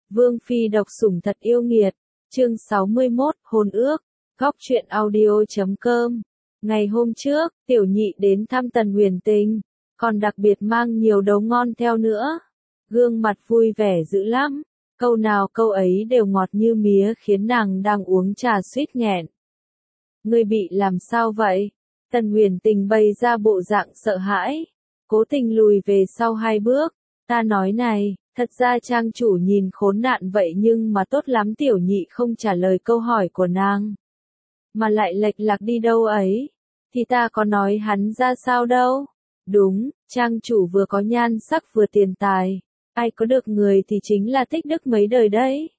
Vương phi độc sủng thật yêu nghiệt. Chương 61, hôn ước. Góc truyện audio.com. Ngày hôm trước, Tiểu Nhị đến thăm Tần Huyền Tình, còn đặc biệt mang nhiều đấu ngon theo nữa. Gương mặt vui vẻ dữ lắm, câu nào câu ấy đều ngọt như mía khiến nàng đang uống trà suýt nghẹn. Ngươi bị làm sao vậy? Tần Huyền Tình bày ra bộ dạng sợ hãi, cố tình lùi về sau 2 bước. Ta nói này, thật ra trang chủ nhìn khốn nạn vậy nhưng mà tốt lắm. Tiểu Nhị không trả lời câu hỏi của nàng, mà lại lệch lạc đi đâu ấy. Thì ta có nói hắn ra sao đâu. Đúng, trang chủ vừa có nhan sắc vừa tiền tài. Ai có được người thì chính là tích đức mấy đời đấy.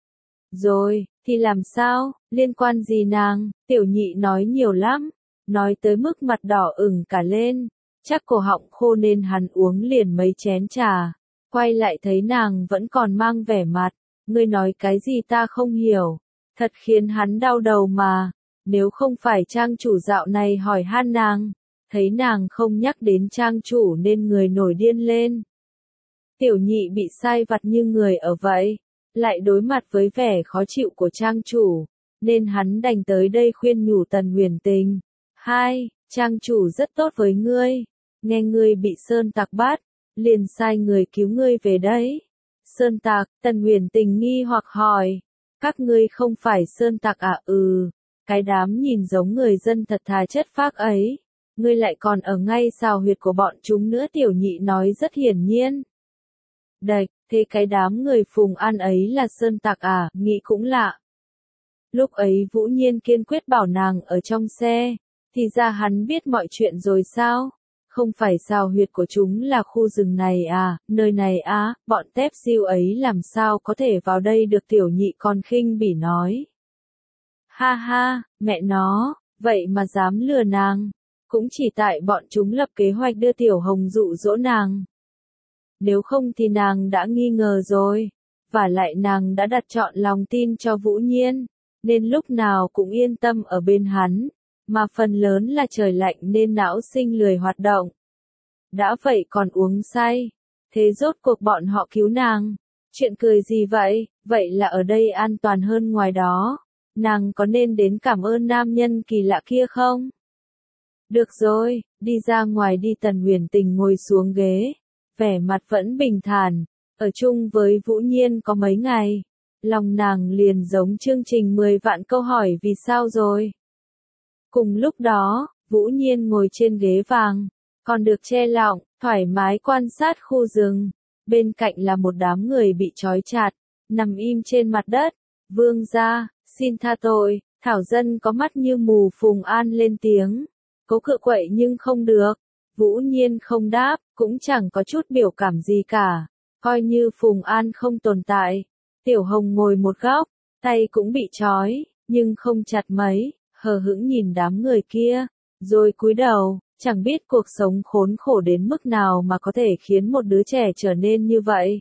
Rồi, thì làm sao, liên quan gì nàng? Tiểu Nhị nói nhiều lắm, nói tới mức mặt đỏ ửng cả lên, chắc cổ họng khô nên hắn uống liền mấy chén trà, quay lại thấy nàng vẫn còn mang vẻ mặt, ngươi nói cái gì ta không hiểu, thật khiến hắn đau đầu mà. Nếu không phải trang chủ dạo này hỏi han nàng, thấy nàng không nhắc đến trang chủ nên người nổi điên lên. Tiểu Nhị bị sai vặt như người ở vậy, lại đối mặt với vẻ khó chịu của trang chủ, nên hắn đành tới đây khuyên nhủ Tần Huyền Tình. Trang chủ rất tốt với ngươi, nghe ngươi bị sơn tặc bắt, liền sai người cứu ngươi về đấy. Sơn tặc? Tần Huyền Tình nghi hoặc hỏi, các ngươi không phải sơn tặc à? Cái đám nhìn giống người dân thật thà chất phác ấy, ngươi lại còn ở ngay sào huyệt của bọn chúng nữa. Tiểu Nhị nói rất hiển nhiên. Đạch, thế cái đám người Phùng An ấy là sơn tặc à? Nghĩ cũng lạ. Lúc ấy Vũ Nhiên kiên quyết bảo nàng ở trong xe, thì ra hắn biết mọi chuyện rồi sao? Không phải sào huyệt của chúng là khu rừng này à, nơi này á, bọn tép diêu ấy làm sao có thể vào đây được? Tiểu Nhị còn khinh bỉ nói. Ha ha, mẹ nó, vậy mà dám lừa nàng, cũng chỉ tại bọn chúng lập kế hoạch đưa Tiểu Hồng dụ dỗ nàng. Nếu không thì nàng đã nghi ngờ rồi, và lại nàng đã đặt trọn lòng tin cho Vũ Nhiên, nên lúc nào cũng yên tâm ở bên hắn, mà phần lớn là trời lạnh nên não sinh lười hoạt động. Đã vậy còn uống say, thế rốt cuộc bọn họ cứu nàng, chuyện cười gì vậy? Vậy là ở đây an toàn hơn ngoài đó. Nàng có nên đến cảm ơn nam nhân kỳ lạ kia không? Được rồi, đi ra ngoài đi. Tần Huyền Tình ngồi xuống ghế, vẻ mặt vẫn bình thản, ở chung với Vũ Nhiên có mấy ngày, lòng nàng liền giống chương trình 10 vạn câu hỏi vì sao rồi. Cùng lúc đó, Vũ Nhiên ngồi trên ghế vàng, còn được che lọng, thoải mái quan sát khu rừng, bên cạnh là một đám người bị trói chặt, nằm im trên mặt đất. Vương gia, xin tha tội. Thảo dân có mắt như mù. Phùng An lên tiếng, cố cự quậy nhưng không được. Vũ Nhiên không đáp, cũng chẳng có chút biểu cảm gì cả, coi như Phùng An không tồn tại. Tiểu Hồng ngồi một góc, tay cũng bị trói, nhưng không chặt mấy, hờ hững nhìn đám người kia, rồi cúi đầu, chẳng biết cuộc sống khốn khổ đến mức nào mà có thể khiến một đứa trẻ trở nên như vậy.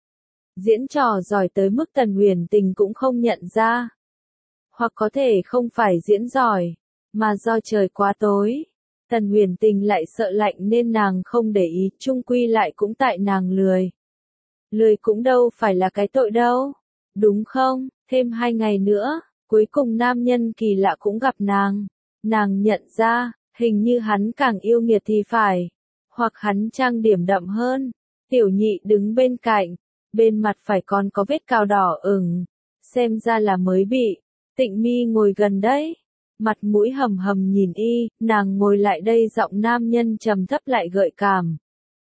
Diễn trò giỏi tới mức Tần Huyền Tình cũng không nhận ra. Hoặc có thể không phải diễn giỏi, mà do trời quá tối. Tần Huyền Tình lại sợ lạnh nên nàng không để ý, chung quy lại cũng tại nàng lười. Lười cũng đâu phải là cái tội đâu, đúng không? Thêm 2 ngày nữa, cuối cùng nam nhân kỳ lạ cũng gặp nàng. Nàng nhận ra, hình như hắn càng yêu nghiệt thì phải. Hoặc hắn trang điểm đậm hơn. Tiểu Nhị đứng bên cạnh, bên mặt phải còn có vết cào đỏ ửng, xem ra là mới bị. Tịnh Mi ngồi gần đấy, mặt mũi hầm hầm nhìn y. Nàng ngồi lại đây, giọng nam nhân trầm thấp lại gợi cảm,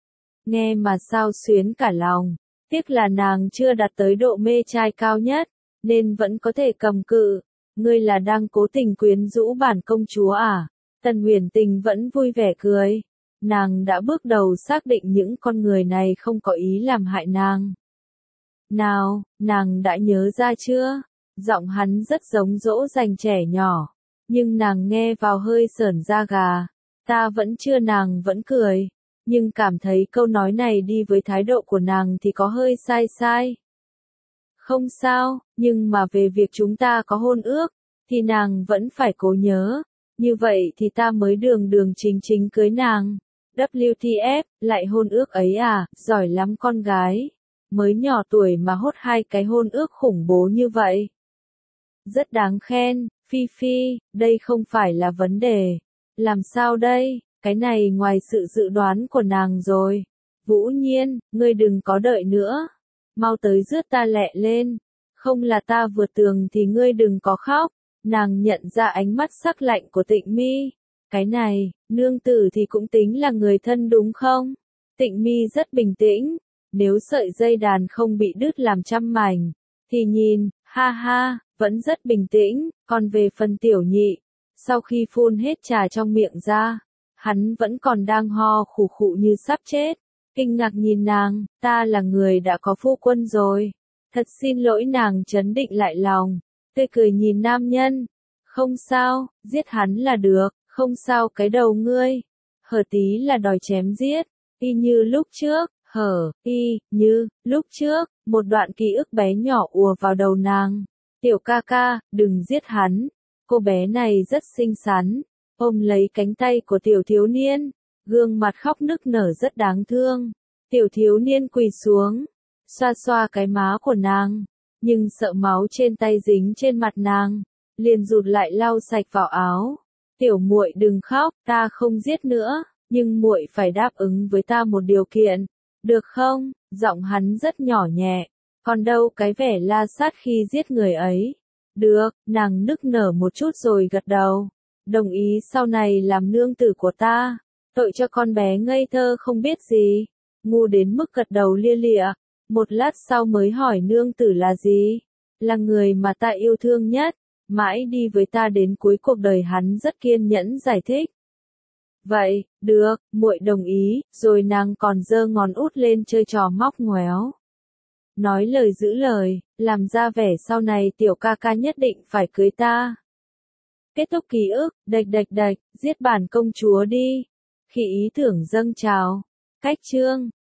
nghe mà sao xuyến cả lòng. Tiếc là nàng chưa đạt tới độ mê trai cao nhất, nên vẫn có thể cầm cự. Ngươi là đang cố tình quyến rũ bản công chúa à? Tần Huyền Tình vẫn vui vẻ cười. Nàng đã bước đầu xác định những con người này không có ý làm hại nàng. Nào, nàng đã nhớ ra chưa? Giọng hắn rất giống dỗ dành trẻ nhỏ, nhưng nàng nghe vào hơi sởn da gà. Ta vẫn chưa. Nàng vẫn cười, nhưng cảm thấy câu nói này đi với thái độ của nàng thì có hơi sai. Không sao, nhưng mà về việc chúng ta có hôn ước, thì nàng vẫn phải cố nhớ. Như vậy thì ta mới đường đường chính chính cưới nàng. WTF, lại hôn ước ấy à? Giỏi lắm con gái. mới nhỏ tuổi mà hốt 2 cái hôn ước khủng bố như vậy. Rất đáng khen, Phi Phi, đây không phải là vấn đề. Làm sao đây, cái này ngoài sự dự đoán của nàng rồi. Vũ Nhiên, ngươi đừng có đợi nữa. Mau tới rước ta lẹ lên. Không là ta vượt tường thì ngươi đừng có khóc. Nàng nhận ra ánh mắt sắc lạnh của Tịnh Mi. Cái này, nương tử thì cũng tính là người thân đúng không? Tịnh Mi rất bình tĩnh. Nếu sợi dây đàn không bị đứt làm trăm mảnh, thì nhìn, ha ha, vẫn rất bình tĩnh. Còn về phần Tiểu Nhị, sau khi phun hết trà trong miệng ra, hắn vẫn còn đang ho khủ khụ như sắp chết. Kinh ngạc nhìn nàng, ta là người đã có phu quân rồi. Thật xin lỗi, nàng trấn định lại lòng, tươi cười nhìn nam nhân. Không sao, giết hắn là được, không sao cái đầu ngươi. Hở tí là đòi chém giết, y như lúc trước, y như lúc trước, một đoạn ký ức bé nhỏ ùa vào đầu nàng. Tiểu ca ca, đừng giết hắn. Cô bé này rất xinh xắn, ôm lấy cánh tay của tiểu thiếu niên, gương mặt khóc nức nở rất đáng thương. Tiểu thiếu niên quỳ xuống, xoa xoa cái má của nàng, nhưng sợ máu trên tay dính trên mặt nàng, liền rụt lại lau sạch vào áo. Tiểu muội đừng khóc, ta không giết nữa, nhưng muội phải đáp ứng với ta một điều kiện, được không? Giọng hắn rất nhỏ nhẹ, còn đâu cái vẻ la sát khi giết người ấy. Được, nàng nức nở một chút rồi gật đầu. Đồng ý sau này làm nương tử của ta. Tội cho con bé ngây thơ không biết gì. Ngu đến mức gật đầu lia lịa. Một lát sau mới hỏi nương tử là gì? Là người mà ta yêu thương nhất. Mãi đi với ta đến cuối cuộc đời, hắn rất kiên nhẫn giải thích. Vậy, được, muội đồng ý, rồi nàng còn giơ ngón út lên chơi trò móc ngoéo. Nói lời giữ lời, làm ra vẻ sau này tiểu ca ca nhất định phải cưới ta. Kết thúc ký ức, đạch, giết bản công chúa đi. Khi ý tưởng dâng trào. Cách chương